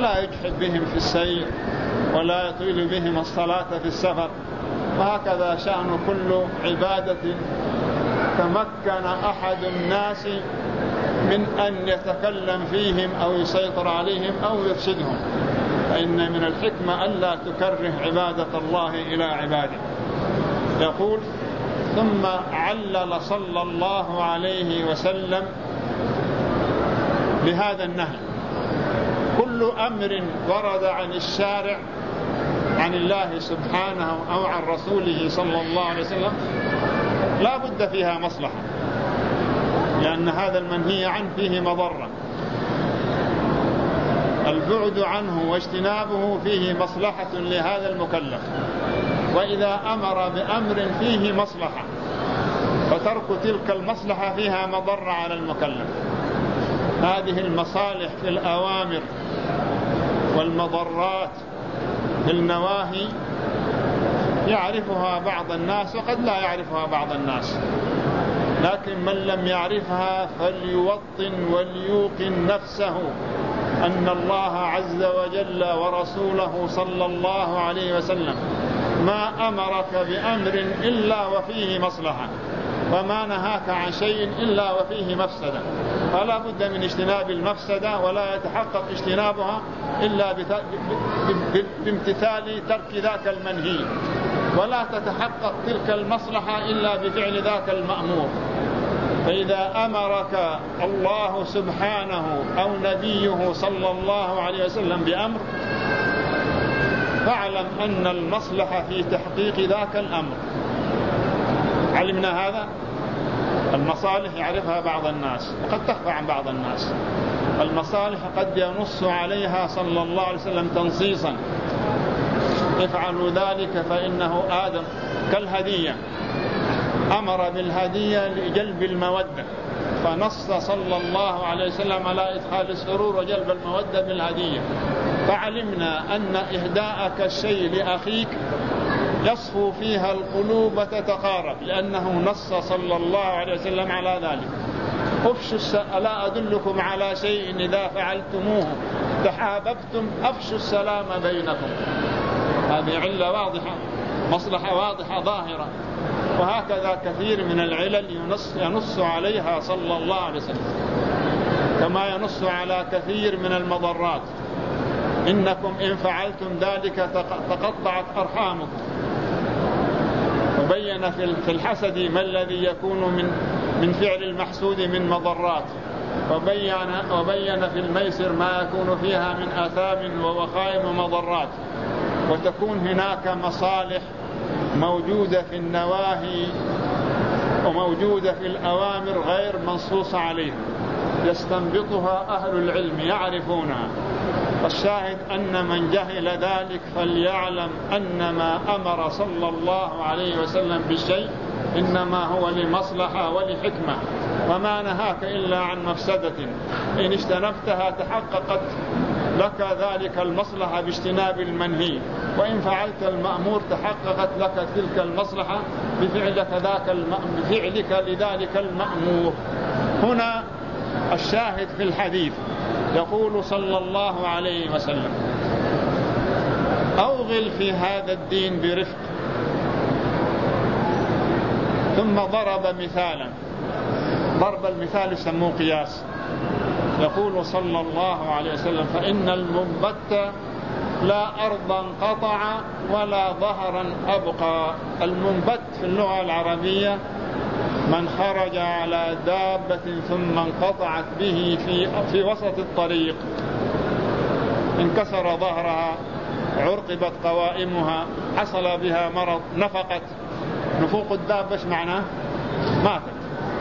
ولا يجحد بهم في السير ولا يطيل بهم الصلاة في السفر. وهكذا شأن كل عبادة تمكن أحد الناس من أن يتكلم فيهم أو يسيطر عليهم أو يفسدهم، فإن من الحكمة ألا تكره عبادة الله إلى عباده. يقول: ثم علل صلى الله عليه وسلم بهذا النهي: كل أمر ورد عن الشارع عن الله سبحانه أو عن رسوله صلى الله عليه وسلم لا بد فيها مصلحة، لأن هذا المنهي عنه فيه مضرة، البعد عنه واجتنابه فيه مصلحة لهذا المكلف. وإذا أمر بأمر فيه مصلحة فترك تلك المصلحة فيها مضرة على المكلف. هذه المصالح في الأوامر والمضرات في النواهي يعرفها بعض الناس وقد لا يعرفها بعض الناس، لكن من لم يعرفها فليوطن وليوقن نفسه أن الله عز وجل ورسوله صلى الله عليه وسلم ما أمرك بأمر إلا وفيه مصلحة، وما نهاك عن شيء إلا وفيه مفسدة، فلا بد من اجتناب المفسدة، ولا يتحقق اجتنابها إلا بامتثال ترك ذاك المنهي، ولا تتحقق تلك المصلحة إلا بفعل ذاك المأمور. فإذا أمرك الله سبحانه أو نبيه صلى الله عليه وسلم بأمر فاعلم أن المصلحة في تحقيق ذاك الأمر. علمنا هذا. المصالح يعرفها بعض الناس وقد تخفى عن بعض الناس. المصالح قد ينص عليها صلى الله عليه وسلم تنصيصا: افعلوا ذلك فإنه آدم. كالهدية، أمر بالهدية لجلب المودة، فنص صلى الله عليه وسلم على إدخال السرور وجلب المودة بالهدية. فعلمنا أن إهداءك الشيء لأخيك يصفو فيها القلوب وتتقارب، لأنه نص صلى الله عليه وسلم على ذلك. ألا أدلكم على شيء إذا فعلتموه تحاببتم أفشوا السلام بينكم. هذه علة واضحة، مصلحة واضحة ظاهرة. وهكذا كثير من العلل ينص عليها صلى الله عليه وسلم، كما ينص على كثير من المضرات: إنكم إن فعلتم ذلك تقطعت أرحامكم. وبين في الحسد ما الذي يكون من فعل المحسود من مضرات، وبين في الميسر ما يكون فيها من آثام ووخائم ومضرات. وتكون هناك مصالح موجودة في النواهي وموجودة في الأوامر غير منصوص عليها، يستنبطها أهل العلم يعرفونها. الشاهد أن من جهل ذلك فليعلم أن ما أمر صلى الله عليه وسلم بالشيء إنما هو لمصلحة ولحكمة، وما نهاك إلا عن مفسدة. إن اجتنبتها تحققت لك ذلك المصلحة باجتناب المنهي، وإن فعلت المأمور تحققت لك تلك المصلحة بفعلك لذلك المأمور. هنا الشاهد في الحديث يقول صلى الله عليه وسلم: أوغل في هذا الدين برفق. ثم ضرب مثالا، ضرب المثال يسموه قياس. يقول صلى الله عليه وسلم: فإن المنبت لا أرضا قطع ولا ظهرا أبقى. المنبت في اللغة العربية من خرج على دابة ثم انقطعت به في وسط الطريق، انكسر ظهرها، عرقبت قوائمها، حصل بها مرض، نفقت. نفوق الدابة ايش معناه؟ ماتت.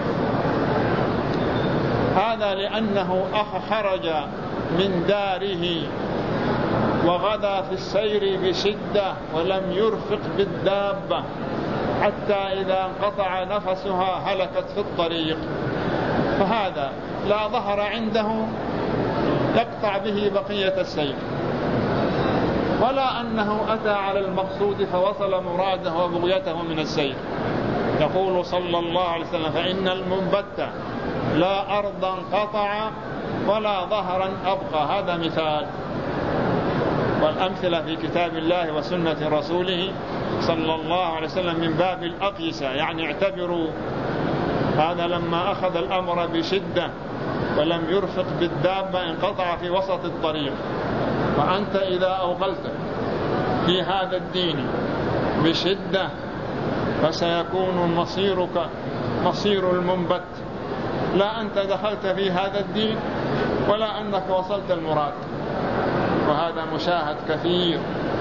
هذا لأنه خرج من داره وغدا في السير بشدة ولم يرفق بالدابة حتى إذا انقطع نفسها هلكت في الطريق. فهذا لا ظهر عنده يقطع به بقية السير، ولا أنه أتى على المقصود فوصل مراده وبغيته من السير. يقول صلى الله عليه وسلم: فإن المنبت لا أرضا قطع ولا ظهرا أبقى. هذا مثال. والأمثلة في كتاب الله وسنة رسوله صلى الله عليه وسلم من باب الأقيسة، يعني اعتبروا هذا لما أخذ الأمر بشدة ولم يرفق بالدابة انقطع في وسط الطريق، وأنت إذا أوغلت في هذا الدين بشدة فسيكون مصيرك مصير المنبت، لا أنت دخلت في هذا الدين ولا أنك وصلت المراد. وهذا مشاهد كثير.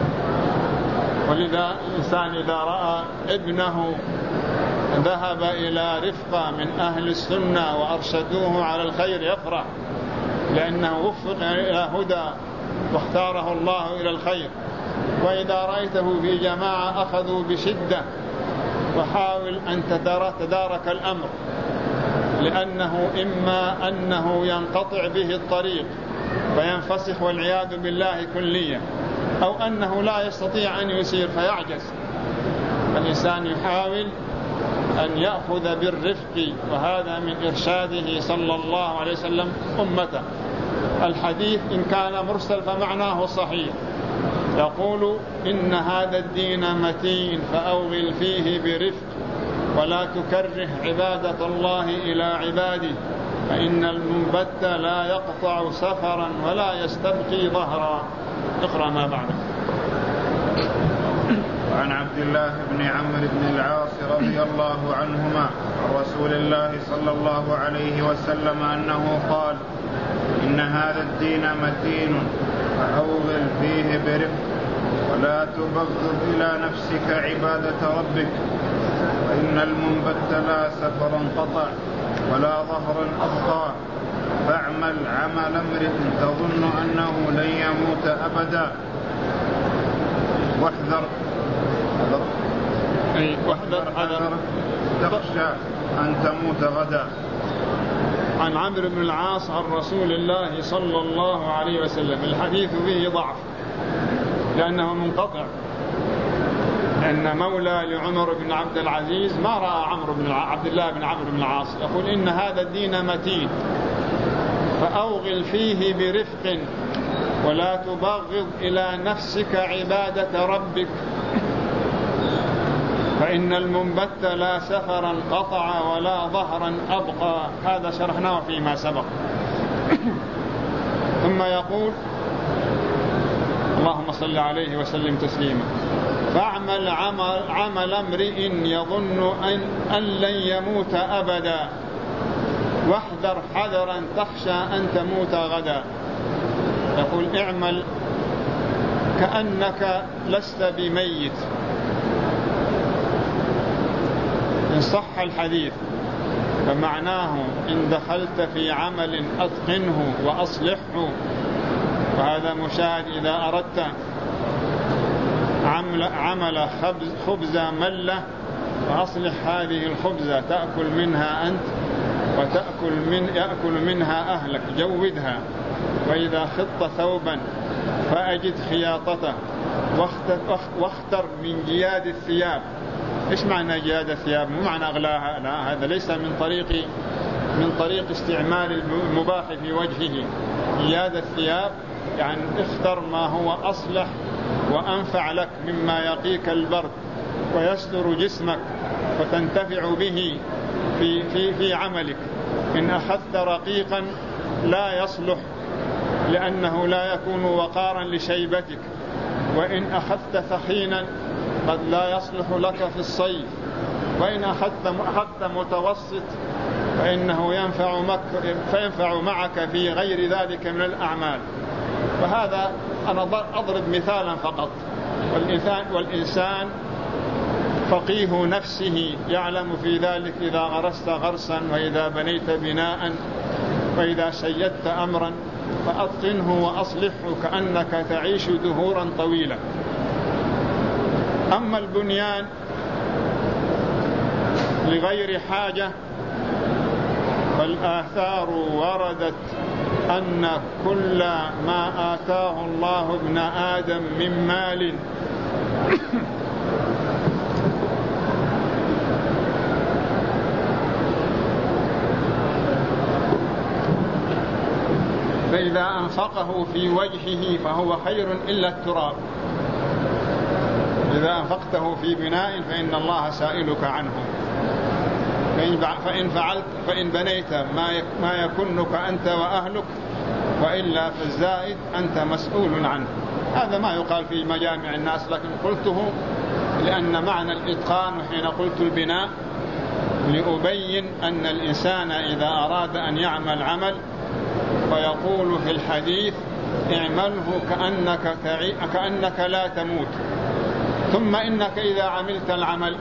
ولذا الإنسان إذا رأى ابنه ذهب إلى رفقة من أهل السنة وأرشدوه على الخير يفرح، لأنه وفق إلى هدى واختاره الله إلى الخير. وإذا رأيته في جماعة أخذوا بشدة وحاول أن تدارك الأمر، لأنه إما أنه ينقطع به الطريق فينفسخ والعياذ بالله كليا، أو أنه لا يستطيع أن يسير فيعجز. الإنسان يحاول أن يأخذ بالرفق، وهذا من إرشاده صلى الله عليه وسلم أمته. الحديث إن كان مرسل فمعناه صحيح، يقول إن هذا الدين متين فأوغل فيه برفق ولا تكره عبادة الله إلى عباده، فإن المنبت لا يقطع سفرا ولا يستبقي ظهرا. اقرأ ما بعده. وعن عبد الله بن عمرو بن العاص رضي الله عنهما عن رسول الله صلى الله عليه وسلم أنه قال: إن هذا الدين متين فأوغل فيه برفق ولا تبغض إلى نفسك عبادة ربك، فإن المنبت لا سفرا قطع ولا ظهرا أبقى، فاعمل عمل امرئ تظن أنه لن يموت أبدا واحذر تخشى أن تموت غدا. عن عمرو بن العاص عن رسول الله صلى الله عليه وسلم. الحديث فيه ضعف لأنه منقطع، أن مولى لعمر بن عبد العزيز ما رأى عبد الله بن عمرو بن العاص يقول إن هذا الدين متين فأوغل فيه برفق ولا تبغض إلى نفسك عبادة ربك، فإن المنبت لا سفرا قطع ولا ظهرا أبقى. هذا شرحناه فيما سبق. ثم يقول اللهم صل عليه وسلم تسليما: فاعمل عمل امرئ يظن أن لن يموت أبدا واحذر حذرا تخشى أن تموت غدا. يقول اعمل كأنك لست بميت. إن صح الحديث فمعناه إن دخلت في عمل أتقنه وأصلحه، وهذا مشاهد إذا أردت عمل خبزة ملة فأصلح هذه الخبزة تأكل منها أنت يأكل منها أهلك، جودها. وإذا خط ثوبا فأجد خياطته واختر من جياد الثياب. إيش معنى جياد الثياب؟ مو معنى أغلاها، لا، هذا ليس من طريق استعمال المباح في وجهه. جياد الثياب يعني اختر ما هو أصلح وأنفع لك مما يقيك البرد ويستر جسمك فتنتفع به في عملك. إن أخذت رقيقا لا يصلح لأنه لا يكون وقارا لشيبتك، وإن أخذت ثخينا قد لا يصلح لك في الصيف، وإن أخذت متوسط فإنه ينفع معك في غير ذلك من الأعمال. فهذا أنا أضرب مثالا فقط. والإنسان فقيه نفسه يعلم في ذلك إذا غرست غرسا وإذا بنيت بناء وإذا شيدت أمرا فأتقنه وأصلحه كأنك تعيش دهورا طويلة. أما البنيان لغير حاجة فالآثار وردت أن كل ما آتاه الله ابن آدم من مال فإذا أنفقه في وجهه فهو خير إلا التراب. إذا أنفقته في بناء فإن الله سائلك عنه، فإن بنيت ما يكنك أنت وأهلك، وإلا فالزائد أنت مسؤول عنه. هذا ما يقال في مجامع الناس، لكن قلته لأن معنى الإتقان حين قلت البناء لأبين أن الإنسان إذا أراد أن يعمل عمل فيقول في الحديث اعمله كأنك لا تموت، ثم إنك إذا عملت العمل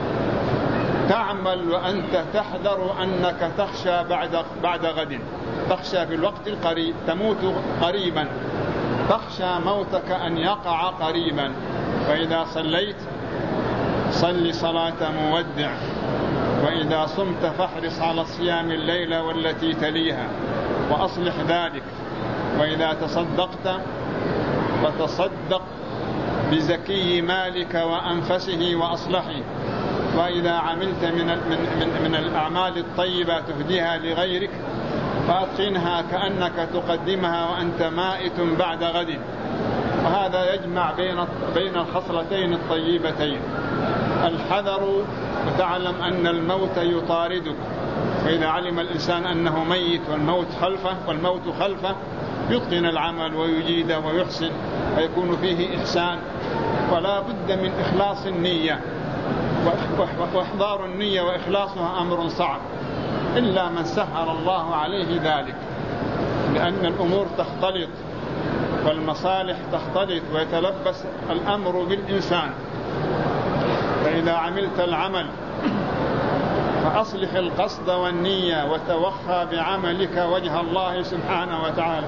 تعمل وأنت تحذر أنك تخشى بعد غد، تخشى في الوقت القريب، تموت قريبا، تخشى موتك أن يقع قريبا. فإذا صليت صل صلاة مودع، وإذا صمت فاحرص على صيام الليلة والتي تليها وأصلح ذلك، وإذا تصدقت فتصدق بزكي مالك وأنفسه وأصلحه، وإذا عملت من الأعمال الطيبة تهديها لغيرك فأتقنها كأنك تقدمها وأنت مائت بعد غد. وهذا يجمع بين الخصلتين الطيبتين، الحذر وتعلم أن الموت يطاردك، فإذا علم الإنسان أنه ميت والموت خلفه يتقن العمل ويجيده ويحسن ويكون فيه إحسان. ولا بد من إخلاص النية، وإحضار النية وإخلاصها أمر صعب إلا من سهل الله عليه ذلك، لأن الأمور تختلط والمصالح تختلط ويتلبس الأمر بالإنسان. فإذا عملت العمل فأصلح القصد والنية وتوخى بعملك وجه الله سبحانه وتعالى.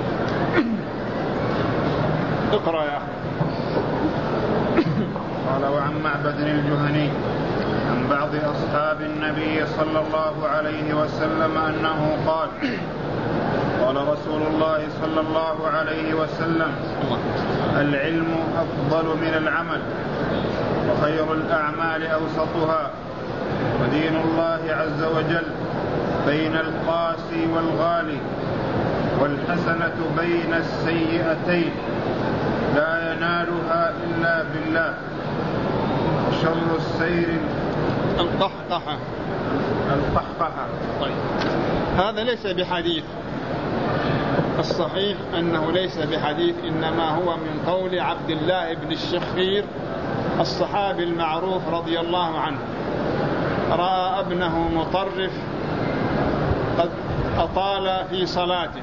اقرأ يا أخي. قال: وعن معبد الجهني عن بعض أصحاب النبي صلى الله عليه وسلم أنه قال: قال رسول الله صلى الله عليه وسلم: العلم أفضل من العمل، وخير الأعمال أوسطها، ودين الله عز وجل بين القاسي والغالي، والحسنة بين السيئتين لا ينالها إلا بالله، وشر السير القحقحة. طيب، هذا ليس بحديث، الصحيح أنه ليس بحديث، إنما هو من قول عبد الله بن الشخير الصحابي المعروف رضي الله عنه، رأى ابنه مطرف قد أطال في صلاته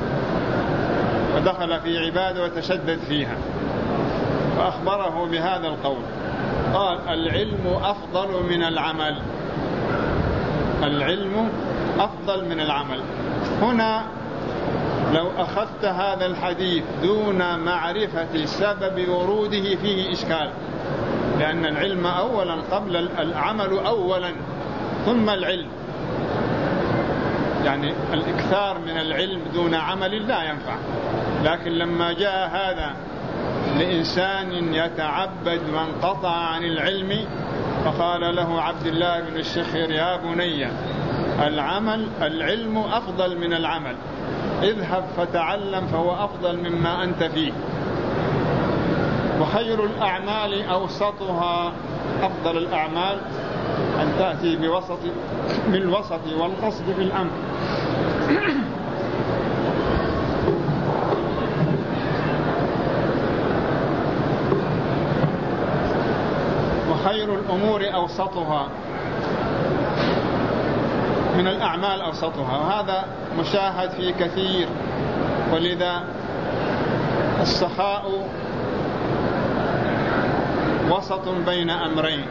ودخل في عبادة وتشدد فيها، فأخبره بهذا القول، قال: العلم أفضل من العمل، العلم أفضل من العمل. هنا لو أخذت هذا الحديث دون معرفة سبب وروده فيه إشكال، لأن العلم أولا قبل العمل أولا ثم العلم، يعني الإكثار من العلم دون عمل لا ينفع. لكن لما جاء هذا لإنسان يتعبد وانقطع عن العلم فقال له عبد الله بن الشخير: يا بني، العلم أفضل من العمل، اذهب فتعلم فهو أفضل مما أنت فيه. وخير الأعمال أوسطها، أفضل الأعمال أن تأتي بالوسط والقصد في الأمر. وخير الأمور أوسطها، من الأعمال أوسطها، وهذا مشاهد في كثير. ولذا السخاء وسط بين أمرين،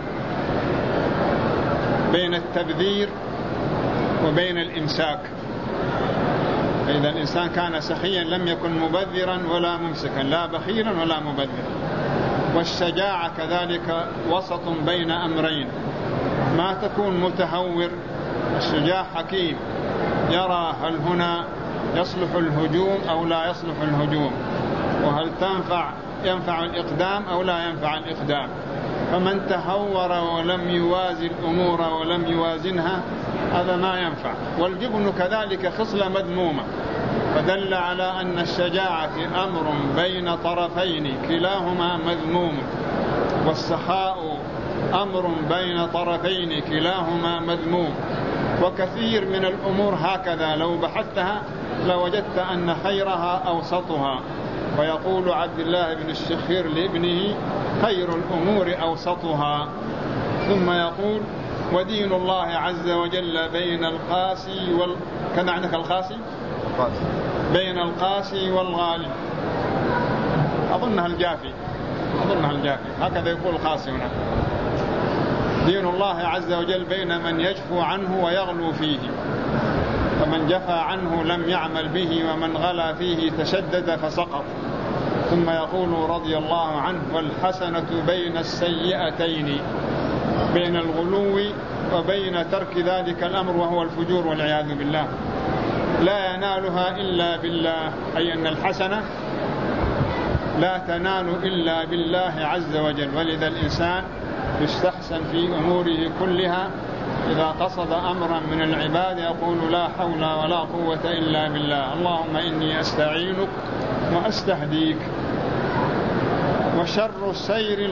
بين التبذير وبين الإمساك. فإذا الإنسان كان سخيا لم يكن مبذرا ولا ممسكا، لا بخيلا ولا مبذرا. والشجاعة كذلك وسط بين أمرين، ما تكون متهور. الشجاع حكيم، يرى هل هنا يصلح الهجوم أو لا يصلح الهجوم، وهل ينفع الإقدام أو لا ينفع الإقدام. فمن تهور ولم يوازن الأمور ولم يوازنها هذا ما ينفع. والجبن كذلك خصلة مذمومة، فدل على أن الشجاعة أمر بين طرفين كلاهما مذموم، والسخاء أمر بين طرفين كلاهما مذموم. وكثير من الأمور هكذا لو بحثتها لوجدت أن خيرها أوسطها. ويقول عبد الله بن الشخير لابنه: خير الأمور أوسطها. ثم يقول: ودين الله عز وجل بين القاسي كان عندك القاسي؟ بين القاسي والغالي. أظنها الجافي هكذا يقول القاسي هنا. دين الله عز وجل بين من يجفو عنه ويغلو فيه، فمن جفى عنه لم يعمل به، ومن غلا فيه تشدد فسقط. ثم يقول رضي الله عنه: والحسنة بين السيئتين، بين الغلو وبين ترك ذلك الأمر وهو الفجور والعياذ بالله، لا ينالها إلا بالله، أي أن الحسنة لا تنال إلا بالله عز وجل. ولذا الإنسان يستحسن في أموره كلها إذا قصد أمرا من العباد يقول: لا حول ولا قوة إلا بالله، اللهم إني أستعينك وأستهديك. وشر السير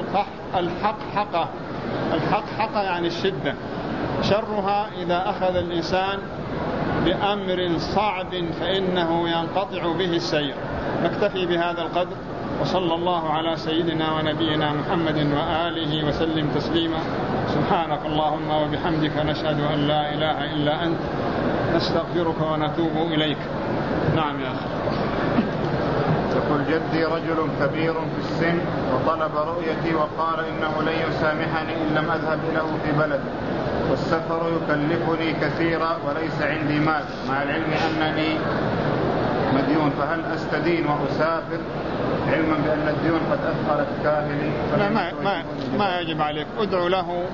الحقحقة يعني الشدة، شرها إذا أخذ الإنسان بأمر صعب فإنه ينقطع به السير. نكتفي بهذا القدر، وصلى الله على سيدنا ونبينا محمد وآله وسلم تسليما. سبحانك اللهم وبحمدك، نشهد أن لا إله إلا أنت، نستغفرك ونتوب إليك. نعم يا أخي. يقول: جدي رجل كبير في السن وطلب رؤيتي وقال إنه لن يسامحني إن لم أذهب له في بلده، والسفر يكلفني كثيرا وليس عندي مال، مع العلم أنني مديون، فهل أستدين وأسافر علما بأن الديون قد أثقلت كاهلي؟ ما يجب عليك. ادعو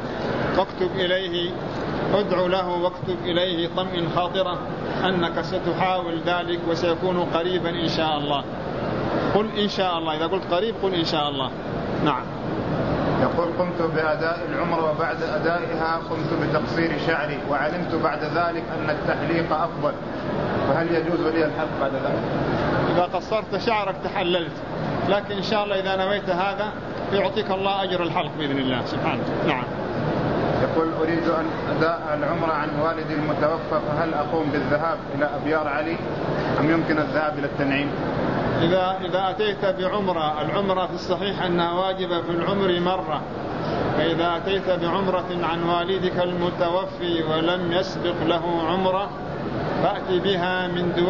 له واكتب إليه طمئن خاطره أنك ستحاول ذلك وسيكون قريبا إن شاء الله. قل إن شاء الله، إذا قلت قريب قل إن شاء الله. نعم. يقول: قمت بأداء العمرة وبعد أدائها قمت بتقصير شعري، وعلمت بعد ذلك أن التحليق أفضل، فهل يجوز لي الحلق بعد ذلك؟ إذا قصرت شعرك تحللت، لكن إن شاء الله إذا نويت هذا يعطيك الله أجر الحلق بإذن الله سبحانه. نعم. يقول: أريد أن أداء العمرة عن والدي المتوفى، فهل أقوم بالذهاب إلى أبيار علي أم يمكن الذهاب إلى التنعيم؟ إذا أتيت بعمرة، العمرة في الصحيح أنها واجبة في العمر مرة، فإذا أتيت بعمرة عن والدك المتوفي ولم يسبق له عمرة فأتي بها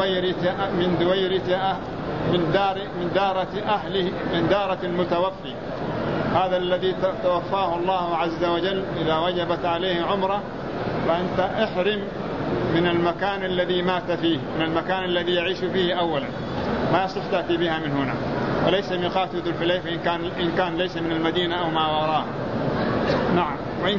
من دارة المتوفي، هذا الذي توفاه الله عز وجل. إذا وجبت عليه عمرة فأنت احرم من المكان الذي مات فيه، من المكان الذي يعيش فيه أولا، ما يصح تأتي بها من هنا، وليس ميقات ذو الحليفة إن كان ليس من المدينة أو ما وراء. نعم.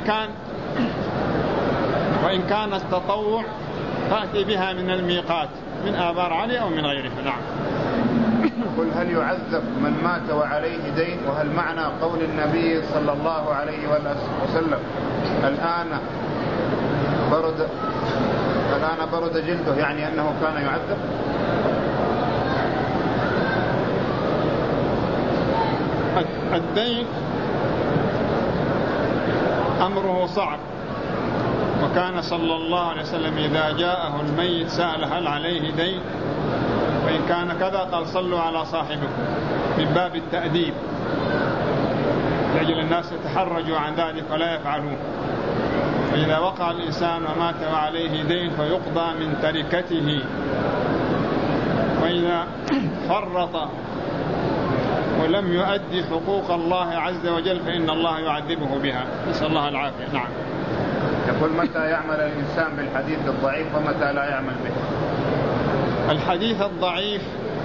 وإن كان التطوع تأتي بها من الميقات من آبار علي أو من غيره. نعم. قل: هل يعذب من مات وعليه دين؟ وهل معنى قول النبي صلى الله عليه وسلم: الآن برد جلده، يعني أنه كان يعذب؟ الدين أمره صعب، وكان صلى الله عليه وسلم إذا جاءه الميت سأل: هل عليه دين؟ وإن كان كذا قال: صلوا على صاحبكم، من باب التأديب، لأجل الناس يتحرجوا عن ذلك ولا يفعلون. فإذا وقع الإنسان ومات وعليه دين فيقضى من تركته، وإذا فرط ولم يؤدي حقوق الله عز وجل فإن الله يعذبه بها، نسأل الله العافية. نعم. يقول: متى يعمل الإنسان بالحديث الضعيف ومتى لا يعمل به؟ الحديث الضعيف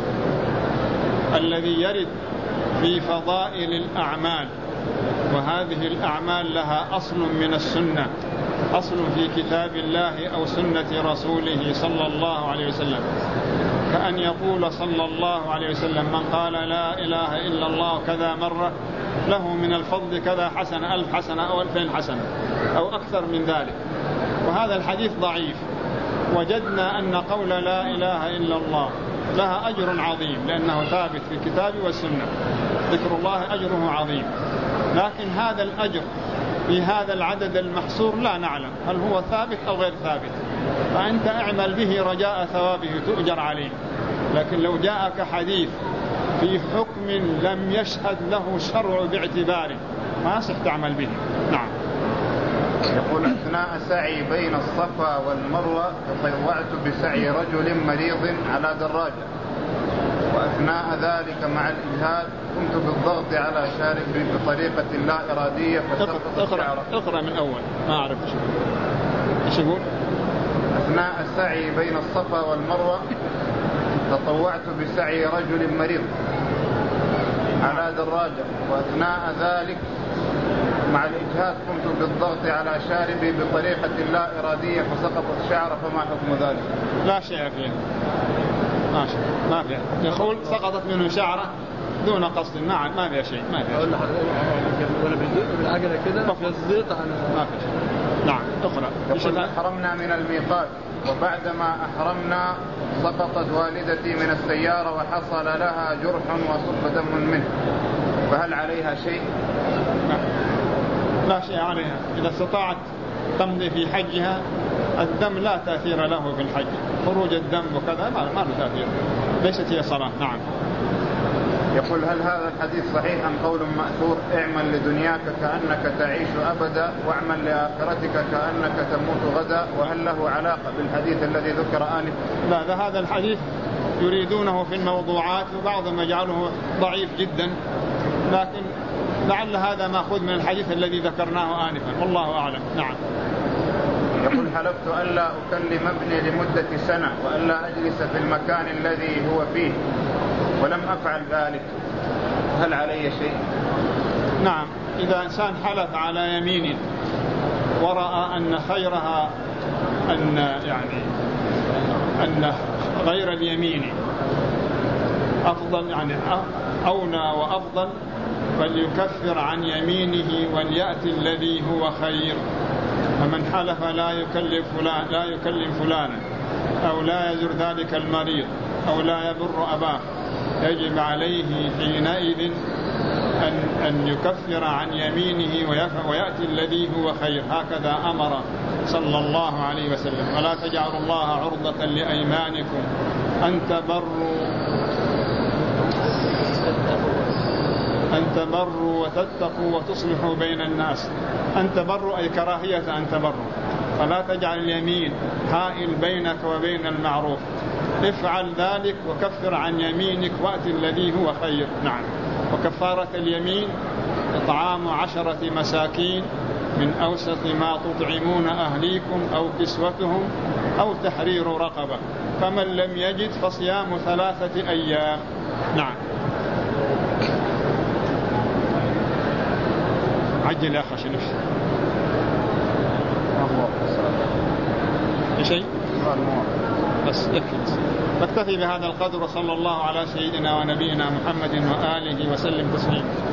الذي يرد في فضائل الأعمال، وهذه الأعمال لها أصل من السنة، أصل في كتاب الله أو سنة رسوله صلى الله عليه وسلم، كأن يقول صلى الله عليه وسلم: من قال لا إله إلا الله كذا مرة له من الفضل كذا حسنة، 1000 حسنة أو 2000 حسنة أو أكثر من ذلك. وهذا الحديث ضعيف. وجدنا أن قول لا إله إلا الله لها أجر عظيم، لأنه ثابت في الكتاب والسنة، ذكر الله أجره عظيم. لكن هذا الأجر في هذا العدد المحصور لا نعلم هل هو ثابت أو غير ثابت، فأنت اعمل به رجاء ثوابه تؤجر عليه. لكن لو جاءك حديث في حكم لم يشهد له شرع باعتباره ما يصح تعمل به. نعم. يقول أثناء سعي بين الصفا والمروة تطوعت بسعي رجل مريض على دراجة، وأثناء ذلك مع الإجهاد قمت بالضغط على شاربي بطريقة لا إرادية فسقط شعره. اقرأ من أول ما أعرف إيش يقول. أثناء السعي بين الصفا والمروة تطوعت بسعي رجل مريض على دراجة، وأثناء ذلك مع الإجهاد قمت بالضغط على شاربي بطريقة لا إرادية فسقط الشعر، فما حكم ذلك؟ لا شيء فيه، ماشي ما فيه. يقول سقطت منه شعره دون قصد، ما فيها شيء، ما فيها شيء. ولا بالعجلة كده فزيت على ما في شيء. نعم اقرأ. يقول أحرمنا من الميقات، وبعدما أحرمنا سقطت والدتي من السيارة وحصل لها جرح وصب دم منه، فهل عليها شيء؟ لا شيء عليها. إذا استطاعت تمضي في حجها، الدم لا تأثير له في الحج، خروج الدم وكذا ما له تأثير، ليست هي صلاة. نعم. يقول هل هذا الحديث صحيح أم قول مأثور؟ اعمل لدنياك كأنك تعيش أبدا، واعمل لآخرتك كأنك تموت غدا، وهل له علاقة بالحديث الذي ذكر آنفا؟ لا، هذا الحديث يريدونه في الموضوعات وبعضهم يجعله ضعيف جدا، لكن لعل هذا مأخوذ من الحديث الذي ذكرناه آنفا، والله أعلم. نعم. يقول حلفت ألا أكلم ابني لمدة سنة وألا أجلس في المكان الذي هو فيه ولم أفعل ذلك، هل علي شيء؟ نعم. إذا إنسان حلف على يمين ورأى أن خيرها أن غير اليمين أفضل، يعني أولى وأفضل، فليكفر عن يمينه وليأتي الذي هو خير. فمن حلف لا يكلم فلانا أو لا يزر ذلك المريض أو لا يبر أباه، يجب عليه حينئذ أن يكفر عن يمينه ويأتي الذي هو خير. هكذا أمر صلى الله عليه وسلم. ولا تجعلوا الله عرضة لأيمانكم أن تبروا وتتقوا وتصلحوا بين الناس. أن تبروا أي كراهية أن تبروا، فلا تجعل اليمين حائل بينك وبين المعروف. افعل ذلك وكفر عن يمينك وأتي الذي هو خير. نعم. وكفارة اليمين إطعام 10 مساكين من أوسط ما تطعمون أهليكم أو كسوتهم أو تحرير رقبة، فمن لم يجد فصيام 3 أيام. نعم. عجل يا أخي نفسي. شيء بس يكفي. نكتفي بهذا القدر، وصلى الله على سيدنا ونبينا محمد وآله وسلم تسليما.